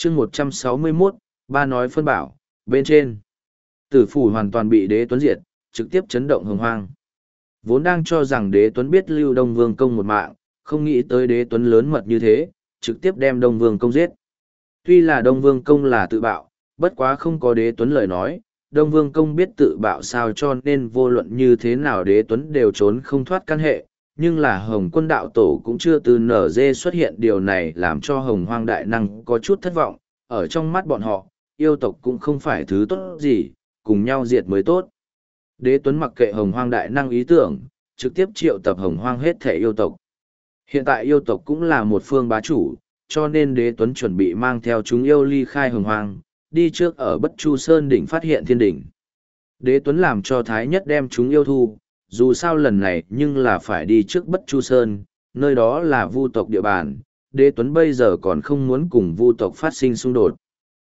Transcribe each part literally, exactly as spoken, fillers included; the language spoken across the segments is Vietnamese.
chương một trăm sáu mươi mốt, ba nói phân bảo, bên trên. Tử phủ hoàn toàn bị đế tuấn diệt, trực tiếp chấn động hồng hoang. Vốn đang cho rằng đế tuấn biết lưu Đông Vương Công một mạng, không nghĩ tới đế tuấn lớn mật như thế, trực tiếp đem Đông Vương Công giết. Tuy là Đông Vương Công là tự bạo, bất quá không có đế tuấn lời nói, Đông Vương Công biết tự bạo sao cho nên vô luận như thế nào đế tuấn đều trốn không thoát căn hệ, nhưng là Hồng Quân đạo tổ cũng chưa từ nở dê xuất hiện, điều này làm cho Hồng Hoang đại năng có chút thất vọng, ở trong mắt bọn họ, yêu tộc cũng không phải thứ tốt gì, cùng nhau diệt mới tốt. Đế tuấn mặc kệ Hồng Hoang đại năng ý tưởng, trực tiếp triệu tập Hồng Hoang hết thể yêu tộc. Hiện tại yêu tộc cũng là một phương bá chủ, cho nên đế tuấn chuẩn bị mang theo chúng yêu ly khai Hồng Hoang, đi trước ở Bất Chu Sơn đỉnh phát hiện thiên đỉnh. Đế tuấn làm cho Thái Nhất đem chúng yêu thu, dù sao lần này nhưng là phải đi trước Bất Chu Sơn, nơi đó là vu tộc địa bàn, đế tuấn bây giờ còn không muốn cùng vu tộc phát sinh xung đột.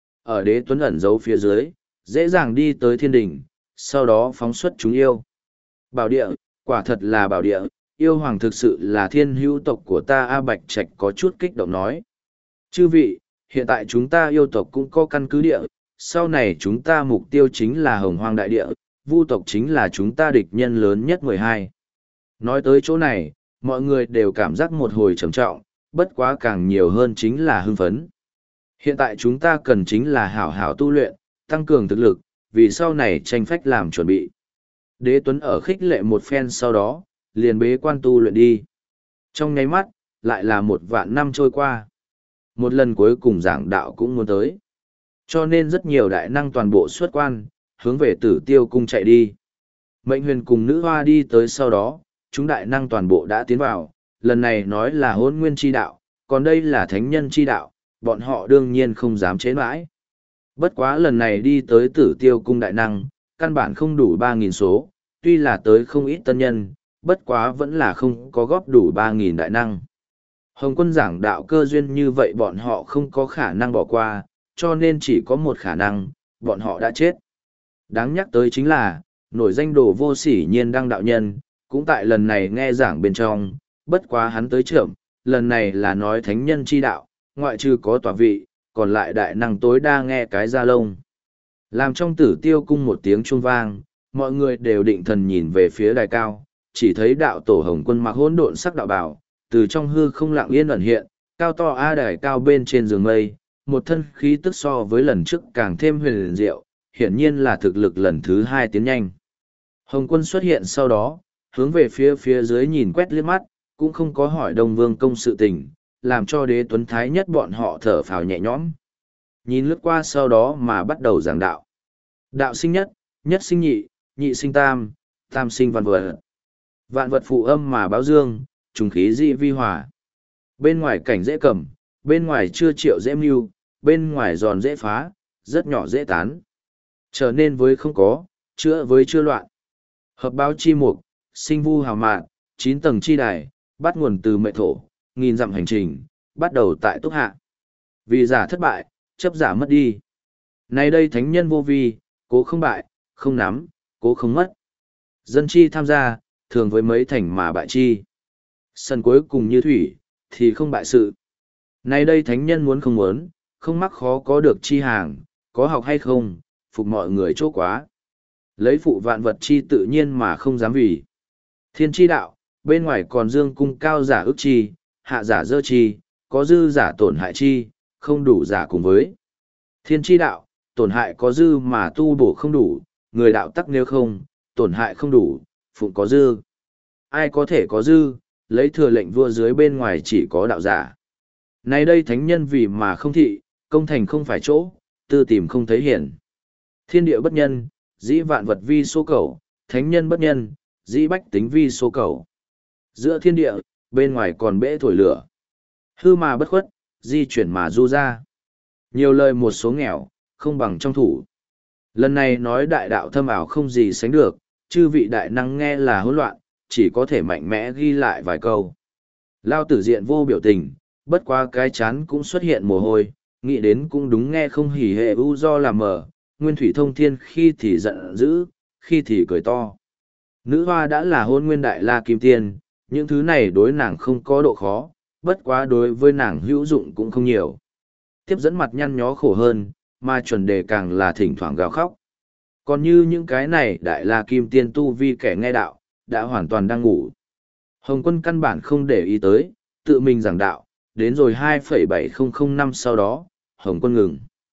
Ở đế tuấn ẩn giấu phía dưới, dễ dàng đi tới thiên đỉnh, sau đó phóng xuất chúng yêu. Bảo địa, quả thật là bảo địa, yêu hoàng thực sự là thiên hữu tộc của ta. A Bạch Trạch có chút kích động nói. Chư vị, hiện tại chúng ta yêu tộc cũng có căn cứ địa, sau này chúng ta mục tiêu chính là Hồng Hoang đại địa, vu tộc chính là chúng ta địch nhân lớn nhất mười hai. Nói tới chỗ này, mọi người đều cảm giác một hồi trầm trọng, bất quá càng nhiều hơn chính là hưng phấn. Hiện tại chúng ta cần chính là hảo hảo tu luyện, tăng cường thực lực, vì sau này tranh phách làm chuẩn bị. Đế Tuấn ở khích lệ một phen sau đó, liền bế quan tu luyện đi. Trong nháy mắt, lại là một vạn năm trôi qua. Một lần cuối cùng giảng đạo cũng muốn tới. Cho nên rất nhiều đại năng toàn bộ xuất quan, hướng về Tử Tiêu cung chạy đi. Mệnh Huyền cùng nữ hoa đi tới sau đó, chúng đại năng toàn bộ đã tiến vào, lần này nói là hôn nguyên chi đạo, còn đây là thánh nhân chi đạo, bọn họ đương nhiên không dám chế mãi. Bất quá lần này đi tới Tử Tiêu cung đại năng, căn bản không đủ ba nghìn số, tuy là tới không ít tân nhân, bất quá vẫn là không có góp đủ ba nghìn đại năng. Hồng Quân giảng đạo cơ duyên như vậy bọn họ không có khả năng bỏ qua, cho nên chỉ có một khả năng, bọn họ đã chết. Đáng nhắc tới chính là, nổi danh đồ vô sỉ nhiên đăng đạo nhân, cũng tại lần này nghe giảng bên trong, bất quá hắn tới trưởng, lần này là nói thánh nhân chi đạo, ngoại trừ có tòa vị, còn lại đại năng tối đa nghe cái da lông. Làm trong Tử Tiêu cung một tiếng chuông vang, mọi người đều định thần nhìn về phía đài cao, chỉ thấy đạo tổ Hồng Quân mặc hỗn độn sắc đạo bào, từ trong hư không lặng yên ẩn hiện, cao to a đài cao bên trên giường mây, một thân khí tức so với lần trước càng thêm huyền diệu, hiển nhiên là thực lực lần thứ hai tiến nhanh. Hồng Quân xuất hiện sau đó, hướng về phía phía dưới nhìn quét liếc mắt, cũng không có hỏi Đông Vương Công sự tình, làm cho Đế Tuấn Thái Nhất bọn họ thở phào nhẹ nhõm. Nhìn lướt qua sau đó mà bắt đầu giảng đạo. Đạo sinh nhất, nhất sinh nhị, nhị sinh tam, tam sinh vạn vật. Vạn vật phụ âm mà báo dương, trùng khí dị vi hòa. Bên ngoài cảnh dễ cầm, bên ngoài chưa triệu dễ mưu, bên ngoài giòn dễ phá, rất nhỏ dễ tán. Trở nên với không có, chữa với chưa loạn. Hợp báo chi mục, sinh vu hào mạn, chín tầng chi đài, bắt nguồn từ mệ thổ, nghìn dặm hành trình, bắt đầu tại túc hạ. Vì giả thất bại, chấp giả mất đi. Nay đây thánh nhân vô vi, cố không bại, không nắm, cố không mất. Dân chi tham gia, thường với mấy thành mà bại chi. Sân cuối cùng như thủy, thì không bại sự. Nay đây thánh nhân muốn không muốn, không mắc khó có được chi hàng, có học hay không, phục mọi người chỗ quá. Lấy phụ vạn vật chi tự nhiên mà không dám vì. Thiên chi đạo, bên ngoài còn dương cung cao giả ức chi, hạ giả dơ chi, có dư giả tổn hại chi, không đủ giả cùng với. Thiên chi đạo, tổn hại có dư mà tu bổ không đủ, người đạo tắc nếu không, tổn hại không đủ, phụng có dư. Ai có thể có dư, lấy thừa lệnh vua dưới bên ngoài chỉ có đạo giả. Nay đây thánh nhân vì mà không thị, công thành không phải chỗ, tư tìm không thấy hiển. Thiên địa bất nhân, dĩ vạn vật vi số cầu, thánh nhân bất nhân, dĩ bách tính vi số cầu. Giữa thiên địa, bên ngoài còn bể thổi lửa. Hư mà bất khuất, di chuyển mà du ra. Nhiều lời một số nghèo, không bằng trong thủ. Lần này nói đại đạo thâm ảo không gì sánh được, chư vị đại năng nghe là hỗn loạn, chỉ có thể mạnh mẽ ghi lại vài câu. Lao tử diện vô biểu tình, bất qua cái chán cũng xuất hiện mồ hôi, nghĩ đến cũng đúng nghe không hỉ hệ u do làm mờ, nguyên thủy thông thiên khi thì giận dữ, khi thì cười to. Nữ hoa đã là hôn nguyên đại la kim tiên, những thứ này đối nàng không có độ khó, bất quá đối với nàng hữu dụng cũng không nhiều. Tiếp dẫn mặt nhăn nhó khổ hơn, mà chuẩn đề càng là thỉnh thoảng gào khóc. Còn như những cái này đại la kim tiên tu vi kẻ nghe đạo, đã hoàn toàn đang ngủ. Hồng quân căn bản không để ý tới, tự mình giảng đạo, đến rồi hai phẩy bảy không không năm sau đó, Hồng quân ngừng.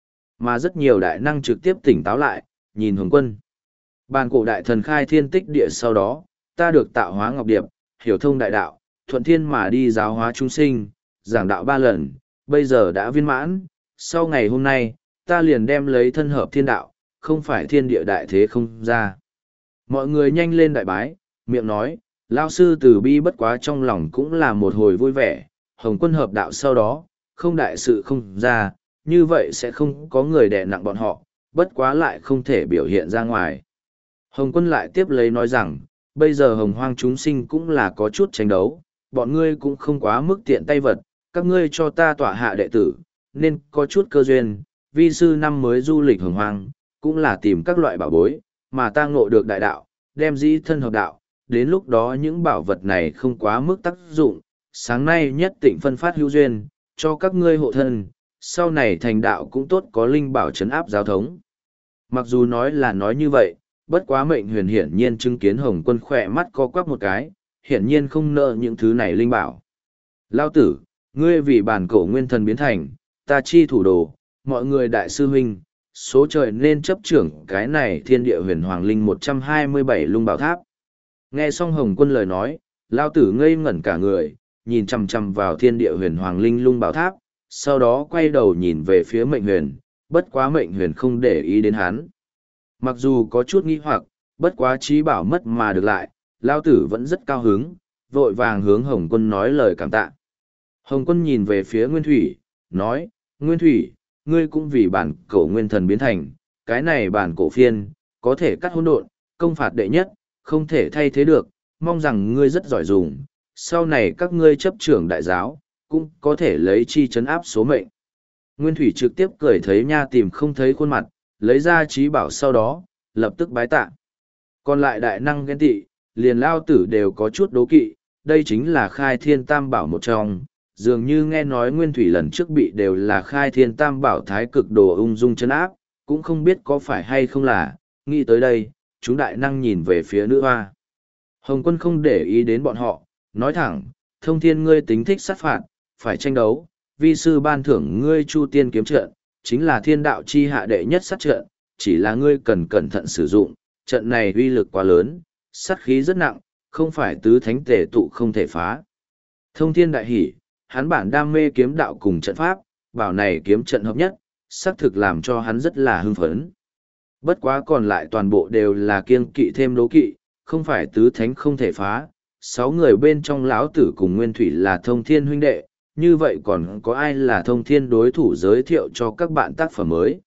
Mà rất nhiều đại năng trực tiếp tỉnh táo lại, nhìn Hồng quân. Bàn cổ đại thần khai thiên tích địa sau đó, ta được tạo hóa ngọc điệp, hiểu thông đại đạo, thuận thiên mà đi giáo hóa chúng sinh, giảng đạo ba lần, bây giờ đã viên mãn, sau ngày hôm nay, ta liền đem lấy thân hợp thiên đạo, không phải thiên địa đại thế không ra. Mọi người nhanh lên đại bái, miệng nói, lao sư từ bi bất quá trong lòng cũng là một hồi vui vẻ, Hồng quân hợp đạo sau đó, không đại sự không ra, như vậy sẽ không có người đè nặng bọn họ, bất quá lại không thể biểu hiện ra ngoài. Hồng quân lại tiếp lấy nói rằng, bây giờ hồng hoang chúng sinh cũng là có chút tranh đấu, bọn ngươi cũng không quá mức tiện tay vật, các ngươi cho ta tọa hạ đệ tử, nên có chút cơ duyên, vi sư năm mới du lịch hồng hoang, cũng là tìm các loại bảo bối, mà ta ngộ được đại đạo, đem dĩ thân hợp đạo, đến lúc đó những bảo vật này không quá mức tác dụng, sáng nay nhất định phân phát hữu duyên, cho các ngươi hộ thân, sau này thành đạo cũng tốt có linh bảo trấn áp giáo thống. Mặc dù nói là nói như vậy, bất quá mệnh huyền hiển nhiên chứng kiến hồng quân khỏe mắt co quắp một cái, hiển nhiên không nợ những thứ này linh bảo. Lao tử, ngươi vì bản cổ nguyên thần biến thành, ta chi thủ đồ, mọi người đại sư huynh, số trời nên chấp trưởng cái này thiên địa huyền hoàng linh một trăm hai mươi bảy lung bảo tháp. Nghe xong hồng quân lời nói, Lao tử ngây ngẩn cả người, nhìn chằm chằm vào thiên địa huyền hoàng linh lung bảo tháp, sau đó quay đầu nhìn về phía mệnh huyền, bất quá mệnh huyền không để ý đến hắn. Mặc dù có chút nghi hoặc, bất quá trí bảo mất mà được lại, Lao tử vẫn rất cao hứng, vội vàng hướng Hồng quân nói lời cảm tạ. Hồng quân nhìn về phía Nguyên Thủy, nói, Nguyên Thủy, ngươi cũng vì bản cổ nguyên thần biến thành, cái này bản cổ phiên, có thể cắt hỗn độn, công phạt đệ nhất, không thể thay thế được, mong rằng ngươi rất giỏi dùng, sau này các ngươi chấp trưởng đại giáo, cũng có thể lấy chi chấn áp số mệnh. Nguyên Thủy trực tiếp cười thấy nha tìm không thấy khuôn mặt, lấy ra trí bảo sau đó, lập tức bái tạ. Còn lại đại năng ghen tị, liền lao tử đều có chút đố kỵ, đây chính là khai thiên tam bảo một trong, dường như nghe nói Nguyên Thủy lần trước bị đều là khai thiên tam bảo thái cực đồ ung dung chân áp, cũng không biết có phải hay không là, nghĩ tới đây, chúng đại năng nhìn về phía nữ hoa. Hồng quân không để ý đến bọn họ, nói thẳng, thông thiên ngươi tính thích sát phạt, phải tranh đấu, vi sư ban thưởng ngươi chu tiên kiếm trận, chính là thiên đạo chi hạ đệ nhất sát trận, chỉ là ngươi cần cẩn thận sử dụng, trận này uy lực quá lớn, sát khí rất nặng, không phải tứ thánh tề tụ không thể phá. Thông thiên đại hỉ, hắn bản đam mê kiếm đạo cùng trận pháp, bảo này kiếm trận hợp nhất, xác thực làm cho hắn rất là hưng phấn. Bất quá còn lại toàn bộ đều là kiêng kỵ thêm đố kỵ, không phải tứ thánh không thể phá, sáu người bên trong lão tử cùng Nguyên Thủy là thông thiên huynh đệ, như vậy còn có ai là thông thiên đối thủ giới thiệu cho các bạn tác phẩm mới.